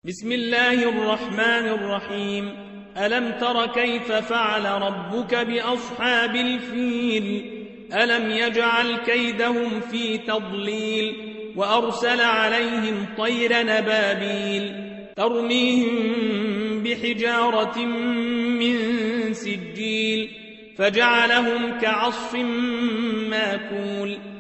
بسم الله الرحمن الرحيم. ألم تر كيف فعل ربك بأصحاب الفيل ألم يجعل كيدهم في تضليل وأرسل عليهم طير نبابيل ترميهم بحجارة من سجيل فجعلهم كعصف ماكول